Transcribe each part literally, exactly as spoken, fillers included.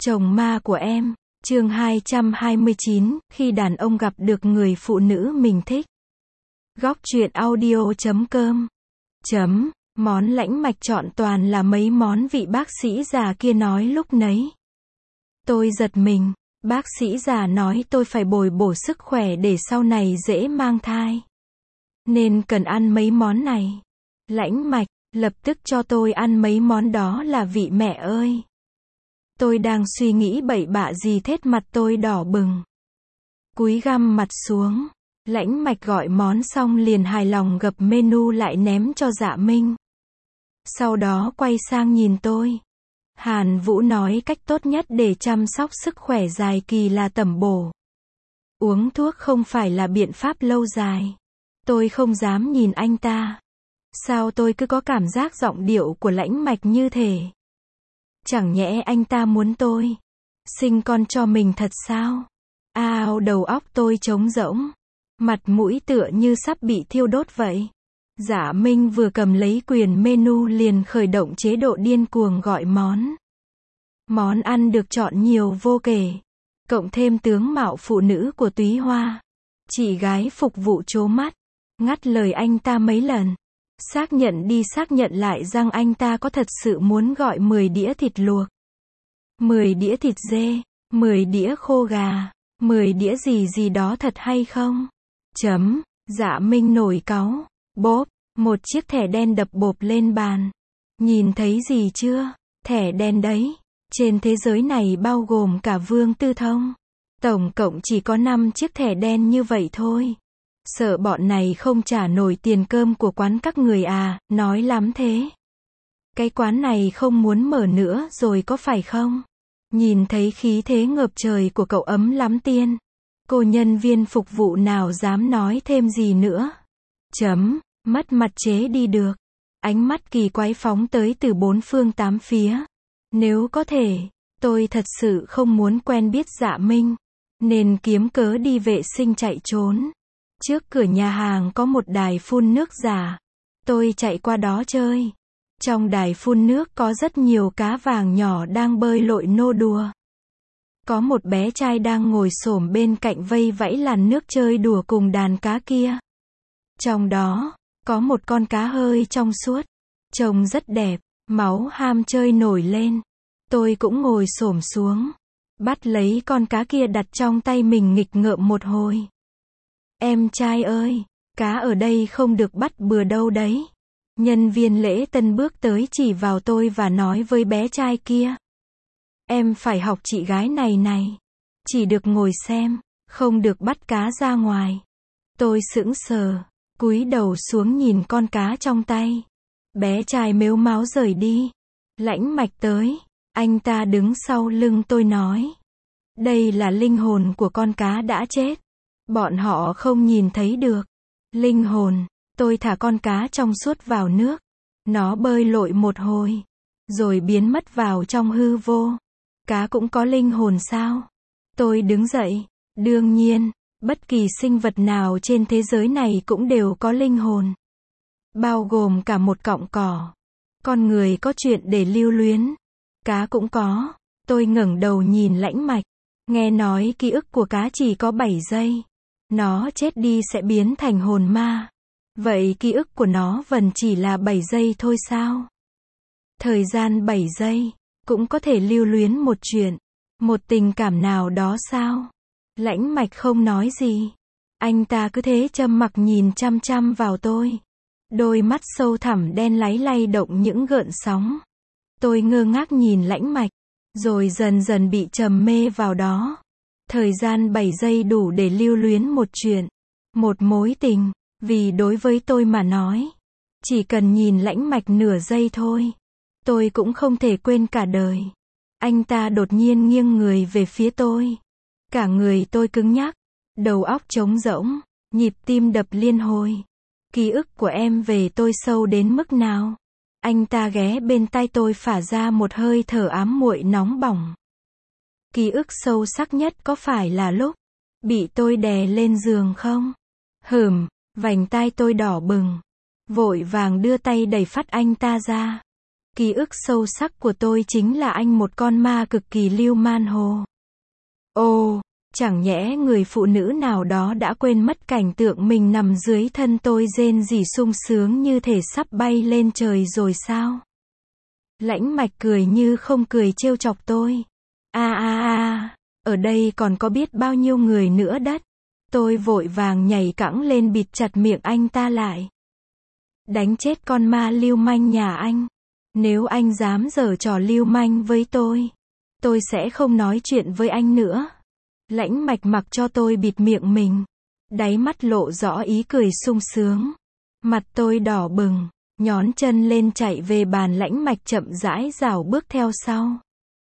Chồng ma của em, chương hai trăm hai mươi chín, khi đàn ông gặp được người phụ nữ mình thích. Góc truyện audio chấm com chấm, món lãnh mạch chọn toàn là mấy món vị bác sĩ già kia nói lúc nấy. Tôi giật mình, bác sĩ già nói tôi phải bồi bổ sức khỏe để sau này dễ mang thai. Nên cần ăn mấy món này. Lãnh mạch, lập tức cho tôi ăn mấy món đó là vị mẹ ơi. Tôi đang suy nghĩ bậy bạ gì thết mặt tôi đỏ bừng. Cúi găm mặt xuống, lãnh mạch gọi món xong liền hài lòng gập menu lại ném cho Dạ Minh. Sau đó quay sang nhìn tôi. Hàn Vũ nói cách tốt nhất để chăm sóc sức khỏe dài kỳ là tẩm bổ. Uống thuốc không phải là biện pháp lâu dài. Tôi không dám nhìn anh ta. Sao tôi cứ có cảm giác giọng điệu của lãnh mạch như thể. Chẳng nhẽ anh ta muốn tôi sinh con cho mình thật sao? Ao, đầu óc tôi trống rỗng. Mặt mũi tựa như sắp bị thiêu đốt vậy. Dạ Minh vừa cầm lấy quyền menu liền khởi động chế độ điên cuồng gọi món. Món ăn được chọn nhiều vô kể. Cộng thêm tướng mạo phụ nữ của Túy Hoa. Chị gái phục vụ trố mắt. Ngắt lời anh ta mấy lần. Xác nhận đi xác nhận lại rằng anh ta có thật sự muốn gọi mười đĩa thịt luộc, mười đĩa thịt dê, mười đĩa khô gà, mười đĩa gì gì đó thật hay không? Chấm, Dạ Minh nổi cáu. Bốp, một chiếc thẻ đen đập bộp lên bàn. Nhìn thấy gì chưa? Thẻ đen đấy. Trên thế giới này bao gồm cả Vương Tư Thông. Tổng cộng chỉ có năm chiếc thẻ đen như vậy thôi. Sợ bọn này không trả nổi tiền cơm của quán các người à, nói lắm thế. Cái quán này không muốn mở nữa rồi có phải không? Nhìn thấy khí thế ngập trời của cậu ấm lắm tiên. Cô nhân viên phục vụ nào dám nói thêm gì nữa. Chấm, mất mặt chế đi được. Ánh mắt kỳ quái phóng tới từ bốn phương tám phía. Nếu có thể, tôi thật sự không muốn quen biết Dạ Minh. Nên kiếm cớ đi vệ sinh chạy trốn. Trước cửa nhà hàng có một đài phun nước giả. Tôi chạy qua đó chơi. Trong đài phun nước có rất nhiều cá vàng nhỏ đang bơi lội nô đùa. Có một bé trai đang ngồi xổm bên cạnh vây vẫy làn nước chơi đùa cùng đàn cá kia. Trong đó, có một con cá hơi trong suốt. Trông rất đẹp, máu ham chơi nổi lên. Tôi cũng ngồi xổm xuống. Bắt lấy con cá kia đặt trong tay mình nghịch ngợm một hồi. Em trai ơi, cá ở đây không được bắt bừa đâu đấy. Nhân viên lễ tân bước tới chỉ vào tôi và nói với bé trai kia. Em phải học chị gái này này. Chỉ được ngồi xem, không được bắt cá ra ngoài. Tôi sững sờ, cúi đầu xuống nhìn con cá trong tay. Bé trai mếu máo rời đi. Lãnh mạch tới, anh ta đứng sau lưng tôi nói. Đây là linh hồn của con cá đã chết. Bọn họ không nhìn thấy được. Linh hồn, tôi thả con cá trong suốt vào nước. Nó bơi lội một hồi, rồi biến mất vào trong hư vô. Cá cũng có linh hồn sao? Tôi đứng dậy. Đương nhiên, bất kỳ sinh vật nào trên thế giới này cũng đều có linh hồn. Bao gồm cả một cọng cỏ. Con người có chuyện để lưu luyến. Cá cũng có. Tôi ngẩng đầu nhìn lãnh mạch. Nghe nói ký ức của cá chỉ có bảy giây. Nó chết đi sẽ biến thành hồn ma. Vậy ký ức của nó vẫn chỉ là bảy giây thôi sao? Thời gian bảy giây, cũng có thể lưu luyến một chuyện, một tình cảm nào đó sao? Lãnh mạch không nói gì. Anh ta cứ thế trầm mặc nhìn chăm chăm vào tôi. Đôi mắt sâu thẳm đen láy lay động những gợn sóng. Tôi ngơ ngác nhìn lãnh mạch, rồi dần dần bị trầm mê vào đó. Thời gian bảy giây đủ để lưu luyến một chuyện, một mối tình, vì đối với tôi mà nói, chỉ cần nhìn lãnh mạch nửa giây thôi, tôi cũng không thể quên cả đời. Anh ta đột nhiên nghiêng người về phía tôi. Cả người tôi cứng nhắc, đầu óc trống rỗng, nhịp tim đập liên hồi. Ký ức của em về tôi sâu đến mức nào? Anh ta ghé bên tai tôi phả ra một hơi thở ám muội nóng bỏng. Ký ức sâu sắc nhất có phải là lúc bị tôi đè lên giường không? Hừm, vành tai tôi đỏ bừng. Vội vàng đưa tay đẩy phát anh ta ra. Ký ức sâu sắc của tôi chính là anh một con ma cực kỳ lưu man hồ. Ồ, chẳng nhẽ người phụ nữ nào đó đã quên mất cảnh tượng mình nằm dưới thân tôi rên rỉ sung sướng như thể sắp bay lên trời rồi sao? Lãnh Mạch cười như không cười trêu chọc tôi. A a a, ở đây còn có biết bao nhiêu người nữa đất. Tôi vội vàng nhảy cẫng lên bịt chặt miệng anh ta lại. Đánh chết con ma lưu manh nhà anh. Nếu anh dám giở trò lưu manh với tôi, tôi sẽ không nói chuyện với anh nữa. Lãnh Mạch mặc cho tôi bịt miệng mình. Đáy mắt lộ rõ ý cười sung sướng. Mặt tôi đỏ bừng, nhón chân lên chạy về bàn. Lãnh Mạch chậm rãi rảo bước theo sau.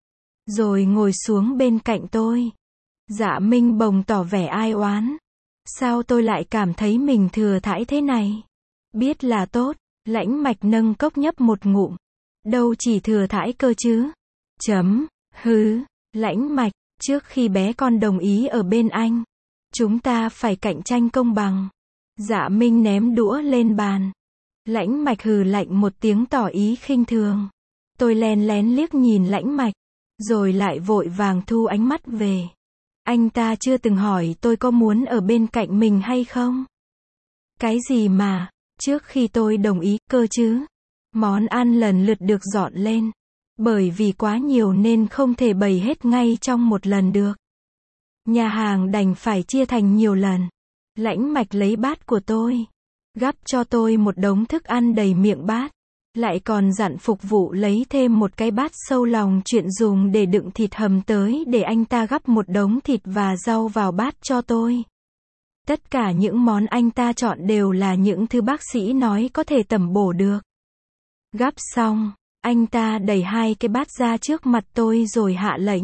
Rồi ngồi xuống bên cạnh tôi. Dạ Minh bồng tỏ vẻ ai oán. Sao tôi lại cảm thấy mình thừa thãi thế này? Biết là tốt, Lãnh Mạch nâng cốc nhấp một ngụm. Đâu chỉ thừa thãi cơ chứ. Chấm, hứ, Lãnh Mạch, trước khi bé con đồng ý ở bên anh, chúng ta phải cạnh tranh công bằng. Dạ Minh ném đũa lên bàn. Lãnh Mạch hừ lạnh một tiếng tỏ ý khinh thường. Tôi len lén liếc nhìn Lãnh Mạch, rồi lại vội vàng thu ánh mắt về. Anh ta chưa từng hỏi tôi có muốn ở bên cạnh mình hay không. Cái gì mà, trước khi tôi đồng ý, cơ chứ. Món ăn lần lượt được dọn lên. Bởi vì quá nhiều nên không thể bày hết ngay trong một lần được. Nhà hàng đành phải chia thành nhiều lần. Lãnh Mạch lấy bát của tôi, gắp cho tôi một đống thức ăn đầy miệng bát. Lại còn dặn phục vụ lấy thêm một cái bát sâu lòng chuyện dùng để đựng thịt hầm tới để anh ta gắp một đống thịt và rau vào bát cho tôi. Tất cả những món anh ta chọn đều là những thứ bác sĩ nói có thể tẩm bổ được. Gắp xong, anh ta đẩy hai cái bát ra trước mặt tôi rồi hạ lệnh.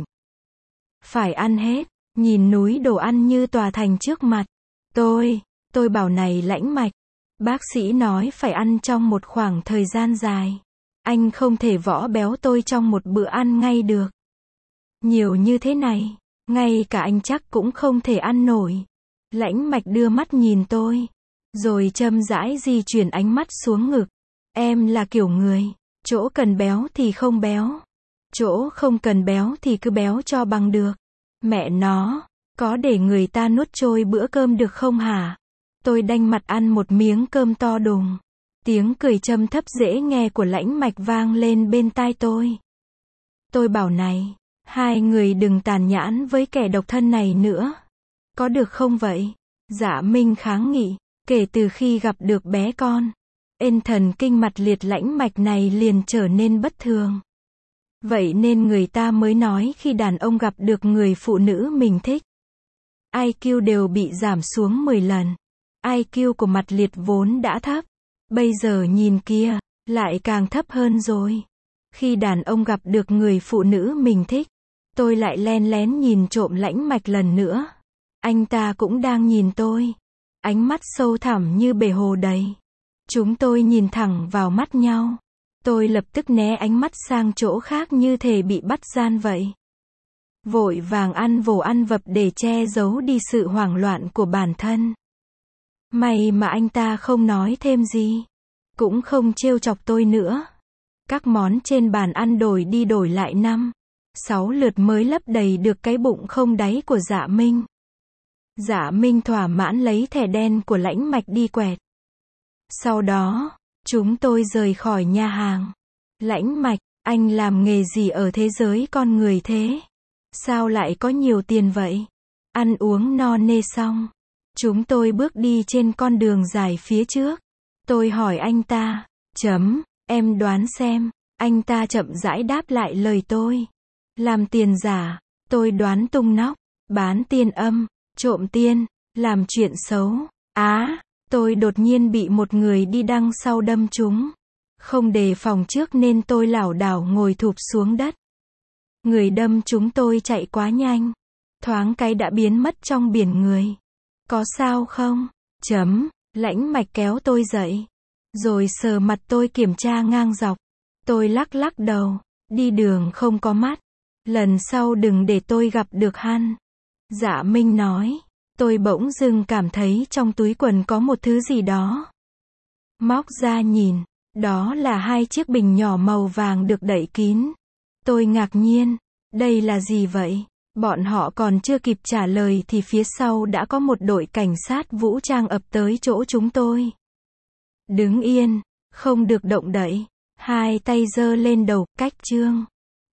Phải ăn hết. Nhìn núi đồ ăn như tòa thành trước mặt. Tôi, tôi bảo này Lãnh Mạch. Bác sĩ nói phải ăn trong một khoảng thời gian dài. Anh không thể võ béo tôi trong một bữa ăn ngay được. Nhiều như thế này, ngay cả anh chắc cũng không thể ăn nổi. Lãnh Mạch đưa mắt nhìn tôi, rồi chậm rãi di chuyển ánh mắt xuống ngực. Em là kiểu người, chỗ cần béo thì không béo. Chỗ không cần béo thì cứ béo cho bằng được. Mẹ nó, có để người ta nuốt trôi bữa cơm được không hả? Tôi đanh mặt ăn một miếng cơm to đùng. Tiếng cười trầm thấp dễ nghe của Lãnh Mạch vang lên bên tai tôi. Tôi bảo này, hai người đừng tàn nhẫn với kẻ độc thân này nữa. Có được không vậy? Dạ Minh kháng nghị. Kể từ khi gặp được bé con, ên thần kinh mặt liệt Lãnh Mạch này liền trở nên bất thường. Vậy nên người ta mới nói khi đàn ông gặp được người phụ nữ mình thích, i kiu đều bị giảm xuống mười lần. i kiu của mặt liệt vốn đã thấp. Bây giờ nhìn kia, lại càng thấp hơn rồi. Khi đàn ông gặp được người phụ nữ mình thích, tôi lại len lén nhìn trộm Lãnh Mạch lần nữa. Anh ta cũng đang nhìn tôi. Ánh mắt sâu thẳm như bể hồ đầy. Chúng tôi nhìn thẳng vào mắt nhau. Tôi lập tức né ánh mắt sang chỗ khác như thể bị bắt gian vậy. Vội vàng ăn vồ ăn vập để che giấu đi sự hoảng loạn của bản thân. May mà anh ta không nói thêm gì. Cũng không trêu chọc tôi nữa. Các món trên bàn ăn đổi đi đổi lại năm, sáu lượt mới lấp đầy được cái bụng không đáy của Dạ Minh. Dạ Minh thỏa mãn lấy thẻ đen của Lãnh Mạch đi quẹt. Sau đó, chúng tôi rời khỏi nhà hàng. Lãnh Mạch, anh làm nghề gì ở thế giới con người thế? Sao lại có nhiều tiền vậy? Ăn uống no nê xong, chúng tôi bước đi trên con đường dài phía trước. Tôi hỏi anh ta, chấm, em đoán xem. Anh ta chậm rãi đáp lại lời tôi. Làm tiền giả, tôi đoán tung nóc, bán tiên âm, trộm tiên, làm chuyện xấu. Á, tôi đột nhiên bị một người đi đằng sau đâm trúng. Không đề phòng trước nên tôi lảo đảo ngồi thụp xuống đất. Người đâm chúng tôi chạy quá nhanh. Thoáng cái đã biến mất trong biển người. Có sao không? Chấm, Lãnh Mạch kéo tôi dậy. Rồi sờ mặt tôi kiểm tra ngang dọc. Tôi lắc lắc đầu. Đi đường không có mắt. Lần sau đừng để tôi gặp được hắn. Dạ Minh nói. Tôi bỗng dưng cảm thấy trong túi quần có một thứ gì đó. Móc ra nhìn. Đó là hai chiếc bình nhỏ màu vàng được đậy kín. Tôi ngạc nhiên. Đây là gì vậy? Bọn họ còn chưa kịp trả lời thì phía sau đã có một đội cảnh sát vũ trang ập tới chỗ chúng tôi. Đứng yên, không được động đậy. Hai tay giơ lên đầu, cách trương.